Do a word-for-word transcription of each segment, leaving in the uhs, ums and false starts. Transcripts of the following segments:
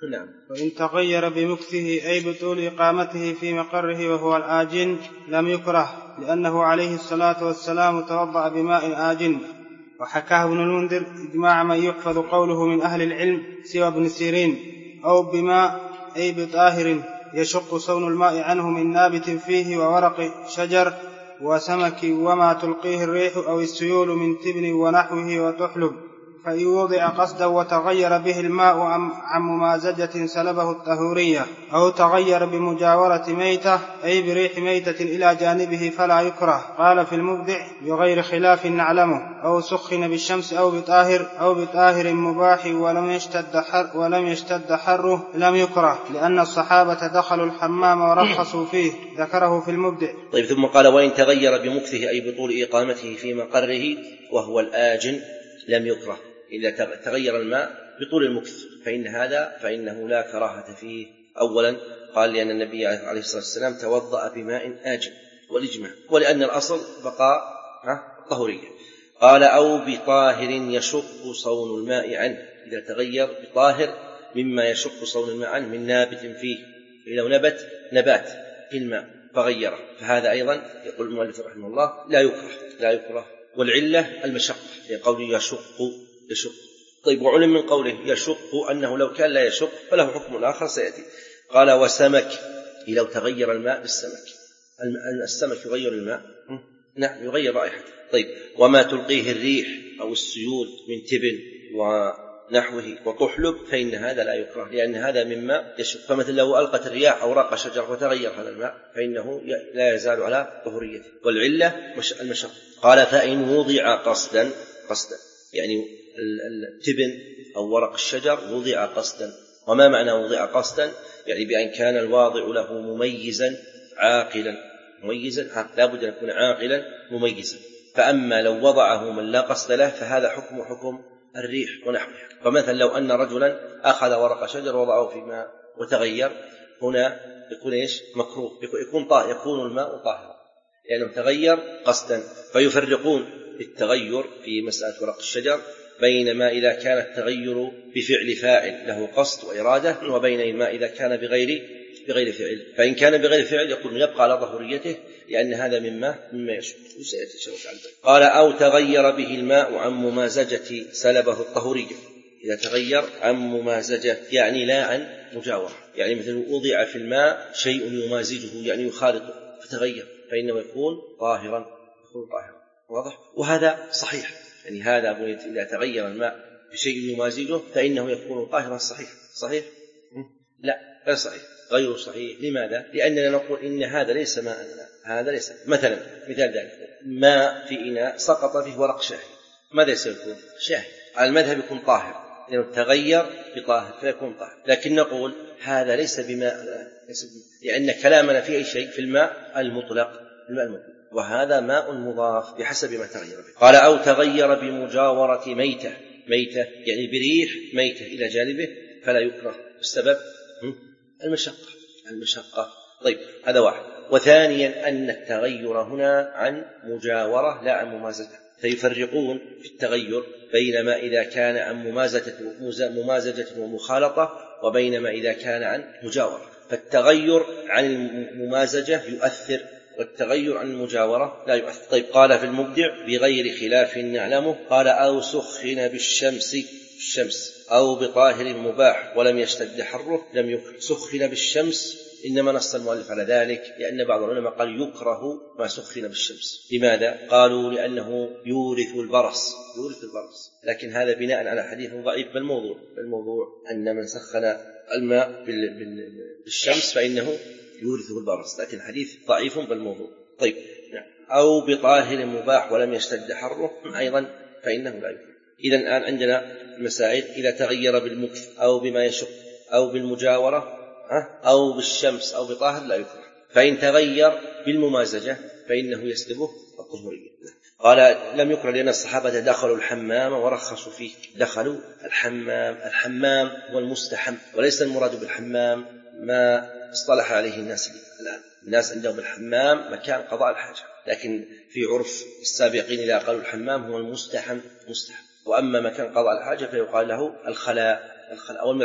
نعم. وإن تغير بمكثه أي بطول إقامته في مقره وهو الآجن لم يكره، لأنه عليه الصلاة والسلام توضأ بماء آجن. وحكاه ابن المنذر إجماع من يحفظ قوله من أهل العلم سوى ابن سيرين. أو بماء أي بطاهر يشق صون الماء عنه من نابت فيه وورق شجر وسمك وما تلقيه الريح أو السيول من تبن ونحوه وتحلب، فإن وضع قصدا وتغير به الماء عن ممازجة سلبه الطهورية، أو تغير بمجاورة ميتة أي بريح ميتة إلى جانبه فلا يكره. قال في المبدع بغير خلاف نعلمه. أو سخن بالشمس أو بطاهر أو بطاهر مباح ولم يشتد, حر ولم يشتد حره لم يكره، لأن الصحابة دخلوا الحمام ورخصوا فيه، ذكره في المبدع. طيب، ثم قال وإن تغير بمكثه أي بطول إقامته في مقره وهو الآجن لم يكره. إذا تغير الماء بطول المكث فإن هذا فإنه لا كراهة فيه. أولا قال لأن النبي عليه الصلاة والسلام توضأ بماء آجن والإجماع، ولأن الأصل بقاء الطهورية. قال أو بطاهر يشق صون الماء عنه، إذا تغير بطاهر مما يشق صون الماء عنه من نابت فيه، لو نبت نبات في الماء فغيره فهذا أيضا يقول المؤلف رحمه الله لا يكره لا يكره والعلة المشقة، لقوله يشق يشق. طيب، وعلم من قوله يشق أنه لو كان لا يشق فله حكم آخر سيأتي. قال وسمك، لو تغير الماء بالسمك، السمك يغير الماء، نعم يغير رائحته. طيب، وما تلقيه الريح أو السيول من تبن ونحوه وتحلب فإن هذا لا يكره، لأن هذا مما يشق. فمثل لو ألقت الرياح أوراق شجر وتغير هذا الماء فإنه لا يزال على طهوريته، والعلة المشقة. قال فإن وضع قصدا قصدا يعني التبن أو ورق الشجر وضع قصدا. وما معنى وضع قصدا؟ يعني بأن كان الواضع له مميزا عاقلا، مميزا عاقلا، لا بد أن يكون عاقلا مميزا. فأما لو وضعه من لا قصد له فهذا حكم حكم الريح ونحوه. فمثلا لو أن رجلا أخذ ورق شجر ووضعه في ماء وتغير، هنا يكون إيش؟ مكروه، يكون طاهر، يكون الماء طاهرا لأنه يعني تغير قصدا. فيفرقون التغير في مسألة ورق الشجر بينما إذا كان التغير بفعل فاعل له قصد وإرادة، وبين ما إذا كان بغير بغير فعل. فإن كان بغير فعل يقول يبقى على ظهوريته لأن هذا مما مما يشبه. قال أو تغير به الماء عن ممازجة سلبه الطهورية، إذا تغير عن ممازجة يعني لا عن مجاورة، يعني مثل وضع في الماء شيء يمازجه يعني يخالطه فتغير فإنه يكون طاهرا يكون طاهرا. واضح؟ وهذا صحيح، يعني هذا إذا تغير الماء بشيء يمازجه فإنه يكون طاهرا. صحيح صحيح؟ لا غير صحيح، غير صحيح. لماذا؟ لأننا نقول إن هذا ليس ماء، هذا ليس. مثلا مثال ذلك ماء في إناء سقط فيه ورق شاهي، ماذا سيكون؟ شاهي. على المذهب يكون طاهر لأنه تغير بطاهر فيكون طاهر، لكن نقول هذا ليس بماء، لأن كلامنا في أي شيء في الماء المطلق، الماء المطلق، وهذا ماء مضاف بحسب ما تغير به. قال أو تغير بمجاورة ميتة، ميتة يعني بريح ميتة إلى جانبه فلا يكره. السبب المشقة المشقة. طيب، هذا واحد. وثانيا أن التغير هنا عن مجاورة لا عن ممازجة، فيفرقون في التغير بينما إذا كان عن ممازجة ممازجة ومخالطة وبينما إذا كان عن مجاورة. فالتغير عن الممازجة يؤثر والتغير عن المجاورة لا يؤثر. طيب، قال في المبدع بغير خلاف نعلمه. قال أو سخن بالشمس الشمس أو بطاهر مباح ولم يشتد حره لم يكره. سخن بالشمس إنما نص المؤلف على ذلك لأن بعض العلماء قال يكره ما سخن بالشمس. لماذا؟ قالوا لأنه يورث البرص، يورث البرص. لكن هذا بناء على حديث ضعيف بالموضوع، بالموضوع أن من سخن الماء بالشمس فإنه يورثه البرص، لكن حديث ضعيف بالموضوع. طيب، أو بطاهر مباح ولم يشتد حره أيضا فإنه لا يكره. إذن الآن عندنا مسائل: إذا تغير بالمكث أو بما يشق أو بالمجاورة أو بالشمس أو بطاهر لا يكره. فإن تغير بالممازجة فإنه يسلبه الطهورية. قال لم يكره لأن الصحابة دخلوا الحمام ورخصوا فيه. دخلوا الحمام، الحمام هو المستحم، وليس المراد بالحمام ما اصطلح عليه الناس الآن. الناس عندهم الحمام مكان قضاء الحاجة، لكن في عرف السابقين إذا قالوا الحمام هو المستحم مستحم، وأما مكان قضاء الحاجة فيقال له الخلاء، الخلاء أو المرحاض.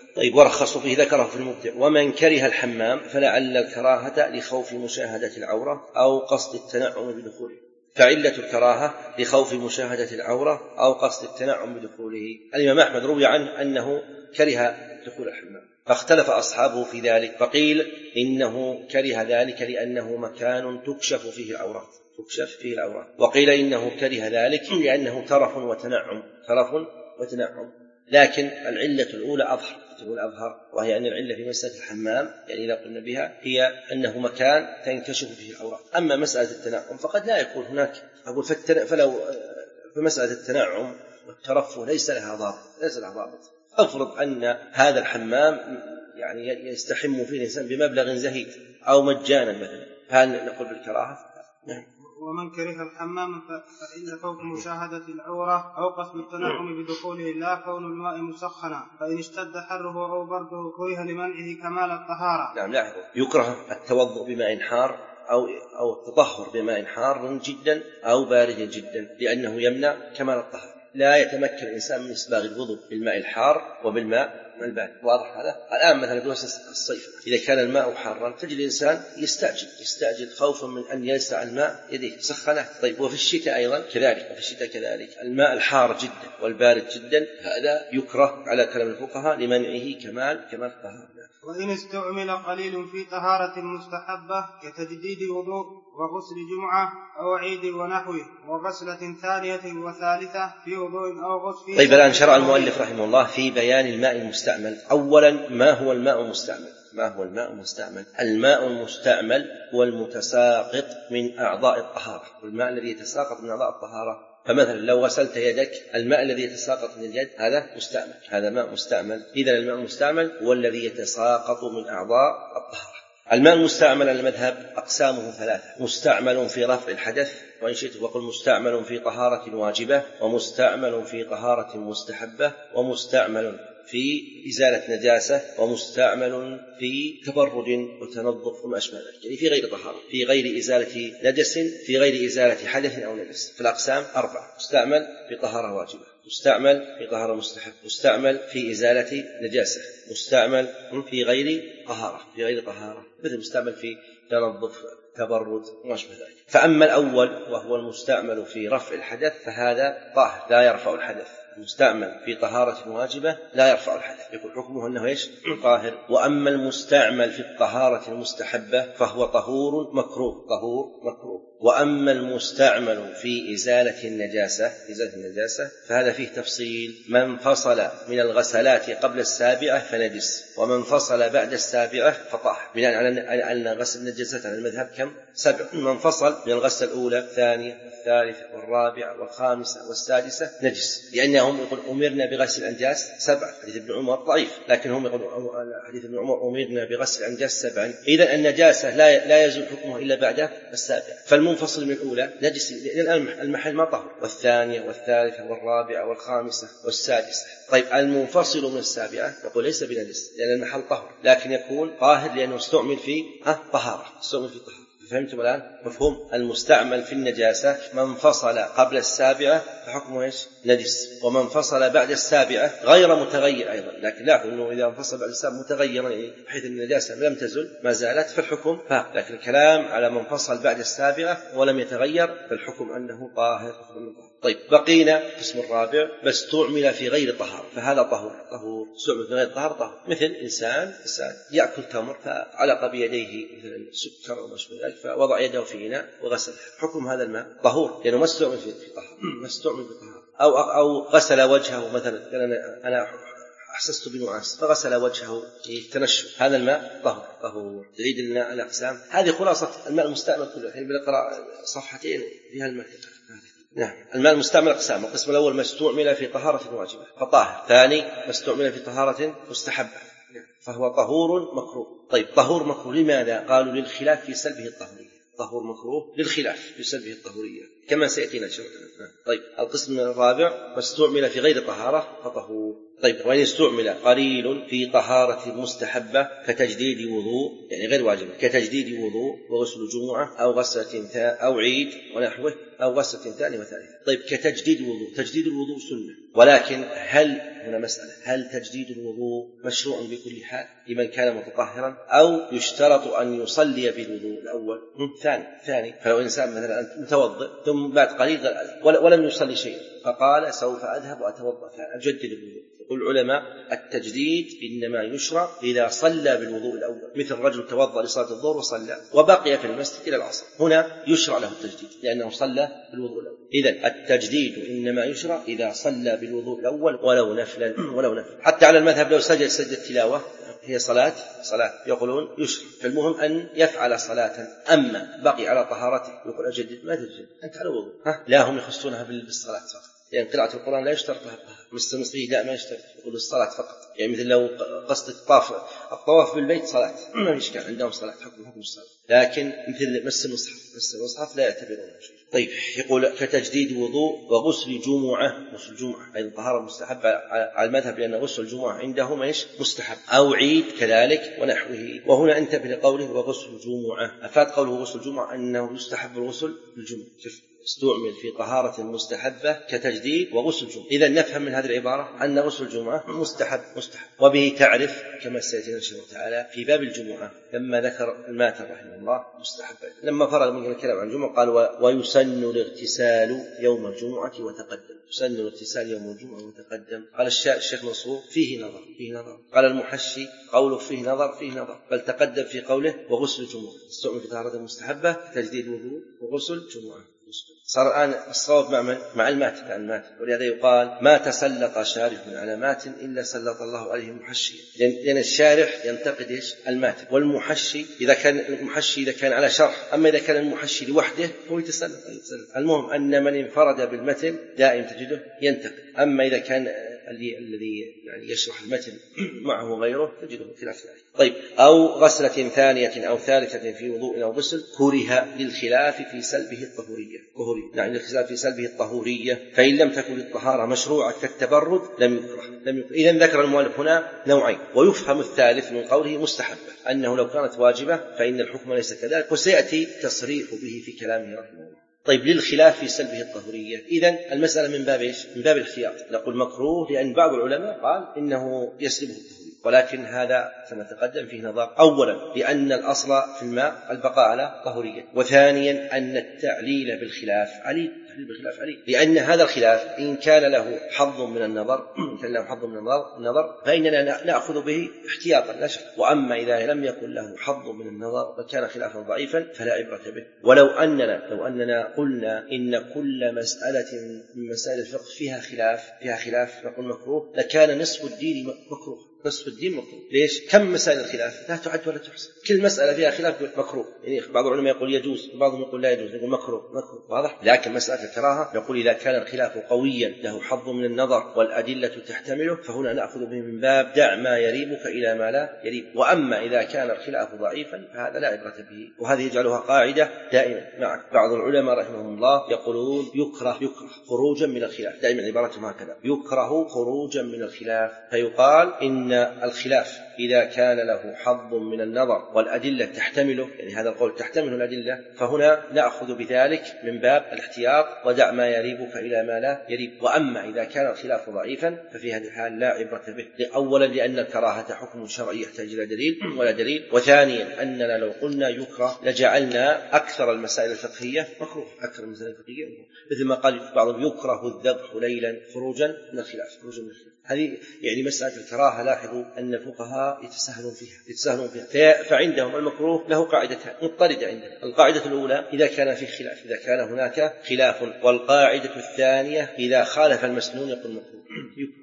طيب ورخصوا فيه ذكره في المبدع. ومن كره الحمام فلعل الكراهة لخوف مشاهدة العورة أو قصد التنعم بدخوله. فعلة الكراهة لخوف مشاهدة العورة أو قصد التنعم بدخوله. الإمام أحمد روي عنه أنه كره دخول الحمام، فاختلف أصحابه في ذلك، فقيل إنه كره ذلك لأنه مكان تكشف فيه العورات تكشف فيه العورات وقيل إنه كره ذلك لأنه ترف وتنعم ترف وتنعم لكن العلة الأولى أظهر أظهر وهي أن العلة في مسألة الحمام يعني إذا قلنا بها هي أنه مكان تنكشف فيه العورات. أما مسألة التنعم فقد لا يكون هناك أقول فلو فمسألة التنعم والترفه ليس لها ضابط ليس لها ضابط أفرض أن هذا الحمام يعني يستحم فيه الإنسان بمبلغ زهيد أو مجانا مثلا، هل نقول بالكراهة؟ نعم. ومن كره الحمام فإن خوف مشاهدة العورة أو قصد التنعم بدخوله لا كون الماء مسخنا، فإن اشتد حره أو برده كره لمنعه كمال الطهارة. نعم لاحظوا يكره التوضؤ بماء حار أو أو التطهر بماء حار جدا أو بارد جدا لأنه يمنع كمال الطهارة. لا يتمكن الإنسان من إسباغ الوضوء بالماء الحار وبالماء البارد. واضح هذا؟ الآن مثلا في الصيف إذا كان الماء حارا تجد الإنسان يستعجل يستعجل خوفا من أن يلسع الماء يديه سخنه. طيب وفي الشتاء أيضا كذلك وفي الشتاء كذلك الماء الحار جدا والبارد جدا هذا يكره على كلام الفقهاء لمنعه كمال كمال الطهارة. وإن استعمل قليل في طهارة مستحبة كتجديد وضوء وغسل جمعة أو عيد ونحوه وغسلة ثانية وثالثة في وضوء أو غسل. طيب الآن شرع المؤلف رحمه الله في بيان الماء المستعمل. أولا ما هو الماء المستعمل؟ ما هو الماء المستعمل؟ الماء المستعمل هو المتساقط من أعضاء الطهارة، والماء الذي يتساقط من أعضاء الطهارة. فمثلا لو غسلت يدك الماء الذي يتساقط من اليد هذا مستعمل هذا ماء مستعمل. إذن الماء المستعمل هو الذي يتساقط من أعضاء الطهارة. الماء المستعمل على المذهب أقسامه ثلاثة: مستعمل في رفع الحدث، وإن شئت وقل مستعمل في طهارة واجبة، ومستعمل في طهارة مستحبة، ومستعمل في إزالة نجاسة، ومستعمل في تبرد وتنظف وما أشبه ذلك، يعني في غير طهارة، في غير إزالة نجس، في غير إزالة حدث أو نجس. فالأقسام أربعة: مستعمل في طهارة واجبة، مستعمل في طهارة مستحبة، مستعمل في إزالة نجاسة، مستعمل في غير طهارة في غير طهارة مثل مستعمل في تنظف تبرد وما أشبه ذلك. فأما الأول وهو المستعمل في رفع الحدث فهذا طاهر لا يرفع الحدث. المستعمل في طهارة واجبة لا يرفع الحدث، يقول حكمه أنه إيش؟ طاهر. وأما المستعمل في الطهارة المستحبة فهو طهور مكروه طهور مكروه. وأما المستعمل في إزالة النجاسة إزالة النجاسة فهذا فيه تفصيل: من فصل من الغسلات قبل السابعة فنجس، ومن فصل بعد السابعة فطاهر. بناء على أن غسل النجاسات على المذهب كم؟ سبع. من فصل من الغسل الأولى الثانية والثالثة والرابعة والخامسة والسادسة نجس، لأنهم يقول أمرنا بغسل الأنجاس سبعا. حديث ابن عمر ضعيف لكن هم يقولون حديث ابن عمر أمرنا بغسل الأنجاس سبعا. إذن النجاسة لا لا يزول حكمه إلا بعد السابعة. فالمنفصل من الأولى نجس لأن المحل ما طهر، والثانية والثالثة والرابعة والخامسة والسادسة. طيب المنفصل من السابعة يقول ليس بنجس لأن المحل طهر، لكن يكون طاهر لأنه استعمل في طهارة استعمل في طهارة. فهمتم الآن مفهوم؟ المستعمل في النجاسة من فصل قبل السابعة فحكمه إيش؟ نجس، ومن فصل بعد السابعة غير متغير أيضا. لكن لاحظوا أنه إذا انفصل بعد السابعة متغيرا بحيث أن النجاسة لم تزل ما زالت فالحكم فاق، لكن الكلام على من فصل بعد السابعة ولم يتغير فالحكم أنه طاهر. طيب بقينا القسم الرابع: بس تعمل في غير طهارة فهذا طهور طهور استعمل في غير طهارة طهور. مثل إنسان إنسان يأكل تمر فعلق بيديه مثل سكر أو ما شابه ذلك فوضع يده في إناء وغسل، حكم هذا الماء طهور لأنه ما استعمل في طهارة ما استعمل في طهارة. أو أو غسل وجهه مثلا قال أنا أنا أحسست بنعاس فغسل وجهه في تنشف، هذا الماء طهور طهور. تريد الماء الأقسام هذه خلاصة الماء المستعمل كله. الحين بنقرأ صفحتين فيها الماء. نعم. الماء المستعمل أقسام: القسم الأول ما استعمل في طهارة واجبة فطاهر، ثاني ما استعمل في طهارة مستحبة فهو طهور مكروه. طيب طهور مكروه لماذا؟ قالوا للخلاف في سلبه الطهورية. طهور مكروه للخلاف في سلبه الطهورية. كما سيأتينا إن شاء الله. طيب القسم الرابع: واستعمل في غير طهارة فطهور. طيب وإن استعمل قليل في طهارة مستحبة كتجديد وضوء، يعني غير واجب، كتجديد وضوء وغسل جمعة أو غسلة أو عيد ونحوه أو غسلة ثانية وثالثة. طيب كتجديد وضوء، تجديد الوضوء سنة، ولكن هل هنا مسألة هل تجديد الوضوء مشروع بكل حال لمن كان متطهرا، أو يشترط أن يصلي بالوضوء الأول؟ ثاني ثاني فلو إنسان مثلا متوضئ ثم بعد قليل ولم يصلي شيء فقال سوف أذهب وأتوضأ ثاني أجدد الوضوء، يقول العلماء التجديد إنما يشرع إذا صلى بالوضوء الأول، مثل رجل توضأ لصلاة الظهر وصلى وبقي في المسجد إلى العصر، هنا يشرع له التجديد لأنه صلى بالوضوء الأول. إذن التجديد إنما يشرع إذا صلى بالوضوء الأول ولو نفلا ولو نفلا حتى على المذهب لو سجد سجد التلاوة هي صلاة صلاة يقولون يشرع، فالمهم أن يفعل صلاة. أما بقي على طهارته يقول أجدد، ما تجدد أنت على وضوء، لا هم يخصونها بالصلاة فقط، يعني قراءة القرآن لا يشترط لها الطهارة، مستمسكي لا ما يشترط، يقول الصلاة فقط، يعني مثل لو قصدك طاف الطواف بالبيت صلاة ما في إشكال عندهم صلاة حكم حكم الصلاة، لكن مثل مس المصحف مس المصحف لا يعتبرون شيء. طيب يقول كتجديد وضوء وغسل جمعة، غسل الجمعة أيضا طهارة مستحبة على المذهب لأن غسل الجمعة عندهم إيش مستحب، أو عيد كذلك ونحوه. وهنا انتبه لقوله وغسل الجمعة، أفاد قوله غسل الجمعة أنه يستحب الغسل الجمعة، استعمل في طهارة مستحبة كتجديد وغسل الجمعة. إذا نفهم من هذه العبارة أن غسل الجمعة مستحب مستحب وبه تعرف كما سيأتينا إن شاء الله تعالى في باب الجمعة لما ذكر الماتر رحمه الله مستحب، لما فرغ من الكلام عن الجمعة قال ويسن الاغتسال يوم الجمعة وتقدم، يسن الاغتسال يوم الجمعة وتقدم. قال الشيخ منصور فيه نظر فيه نظر، قال المحشي قوله فيه نظر فيه نظر، بل تقدم في قوله وغسل الجمعة، استعمل في طهارة مستحبة تجديد وضوء وغسل جمعة. صار الآن الصواب مع من؟ مع الماتن مع الماتن، ولهذا يقال ما تسلط شارح على ماتن إلا سلط الله عليه محشيا، لأن الشارح ينتقد إيش الماتن، والمحشي إذا كان المحشي إذا كان على شرح، أما إذا كان المحشي لوحده هو يتسلط. المهم أن من انفرد بالمتن دائم تجده ينتقد، أما إذا كان الذي يعني يشرح المتن معه غيره تجده خلاف ذلك. طيب أو غسلة ثانية أو ثالثة في وضوء أو غسل كره للخلاف في سلبه الطهورية، كهري يعني للخلاف في سلبه الطهورية، فإن لم تكن الطهارة مشروعة كالتبرد لم يكره لم يكره. إذن ذكر المؤلف هنا نوعين، ويفهم الثالث من قوله مستحبة أنه لو كانت واجبة فإن الحكم ليس كذلك، وسيأتي تصريح به في كلامه رحمه الله. طيب للخلاف في سلبه الطهورية، إذن المسألة من باب إيش؟ من باب الاحتياط، نقول مكروه لأن بعض العلماء قال إنه يسلبه الطهورية، ولكن هذا كما تقدم فيه نظر، أولا لأن الأصل في الماء البقاء على طهورية، وثانيا أن التعليل بالخلاف عليل بالخلاف عليه، لأن هذا الخلاف إن كان له حظ من النظر إن كان له حظ من النظر فإننا نأخذ به احتياطا لا شك، وأما إذا لم يكن له حظ من النظر وكان خلافا ضعيفا فلا عبرة به. ولو أننا لو أننا قلنا إن كل مسألة من مسائل الفقه فيها خلاف فيها خلاف نقول مكروه، لكان نصف الدين مكروه، نصف الدين مكروه. ليش؟ كم مسائل الخلاف لا تعد ولا تحصى، كل مسألة فيها خلاف مكروه، يعني بعض العلماء يقول يجوز وبعضهم يقول لا يجوز، يقول مكروه مكروه واضح. لكن مسألة الكراهة نقول إذا كان الخلاف قويا له حظ من النظر والأدلة تحتمله فهنا نأخذ به من باب دع ما يريبك إلى ما لا يريب، وأما إذا كان الخلاف ضعيفا فهذا لا عبرة به. وهذه يجعلها قاعدة دائما معك. بعض العلماء رحمهم الله يقولون يكره يكره خروجا من الخلاف، دائما عبارتهم هكذا، يكره خروجا من الخلاف، فيقال إن الخلاف إذا كان له حظ من النظر والأدلة تحتمله، يعني هذا القول تحتمله الأدلة، فهنا نأخذ بذلك من باب الاحتياط ودع ما يريبك إلى ما لا يريب. وأما إذا كان الخلاف ضعيفا ففي هذه الحال لا عبرة به، أولا لأن الكراهة حكم شرعي يحتاج إلى دليل ولا دليل، وثانيا أننا لو قلنا يكره لجعلنا أكثر المسائل الفقهية مكروه، أكثر المسائل الفقهية مكروه. مثل ما قال بعضهم يكره الذبح ليلا خروجا من الخلاف خروجا من الخلاف. هذه يعني مسألة الكراهة لاحظوا أن الفقهاء يتساهلون فيها يتساهلون فيها فعندهم المكروه له قاعدتان مضطردة عندنا. القاعدة الأولى إذا كان في خلاف، إذا كان هناك خلاف، والقاعدة الثانية إذا خالف المسنون يقول مكروه.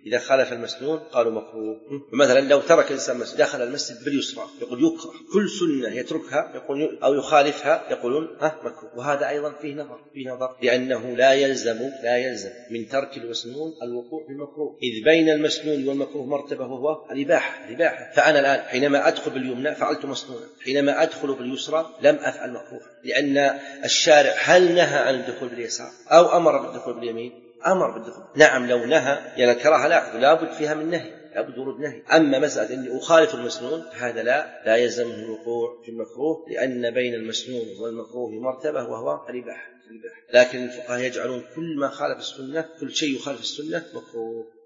إذا خالف المسنون قالوا مكروه. مثلا لو ترك الإنسان مسجد داخل المسجد باليسرى يقول يكره، كل سنة يتركها يقول أو يخالفها يقولون ها مكروه. وهذا أيضا فيه نظر فيه نظر لأنه لا يلزم لا يلزم من ترك المسنون الوقوع في المكروه، إذ بين المسنون والمكروه مرتبة وهو الإباحة الإباحة. فأنا الآن حينما أدخل باليمنى فعلت مسنونا، حينما أدخل باليسرى لم أفعل مكروه، لأن الشارع هل نهى عن الدخول باليسار أو أمر بالدخول باليمين؟ أمر بالدخول. نعم لو نهى يعني الكراهة لا بد فيها من نهي، لا بد ورود نهي. أما مسألة أني أخالف المسنون هذا لا لا يلزمه الوقوع في المكروه، لأن بين المسنون والمكروه مرتبة وهو الإباحة. لكن الفقهاء يجعلون كل ما خالف السنة، كل شيء يخالف السنة مكروه.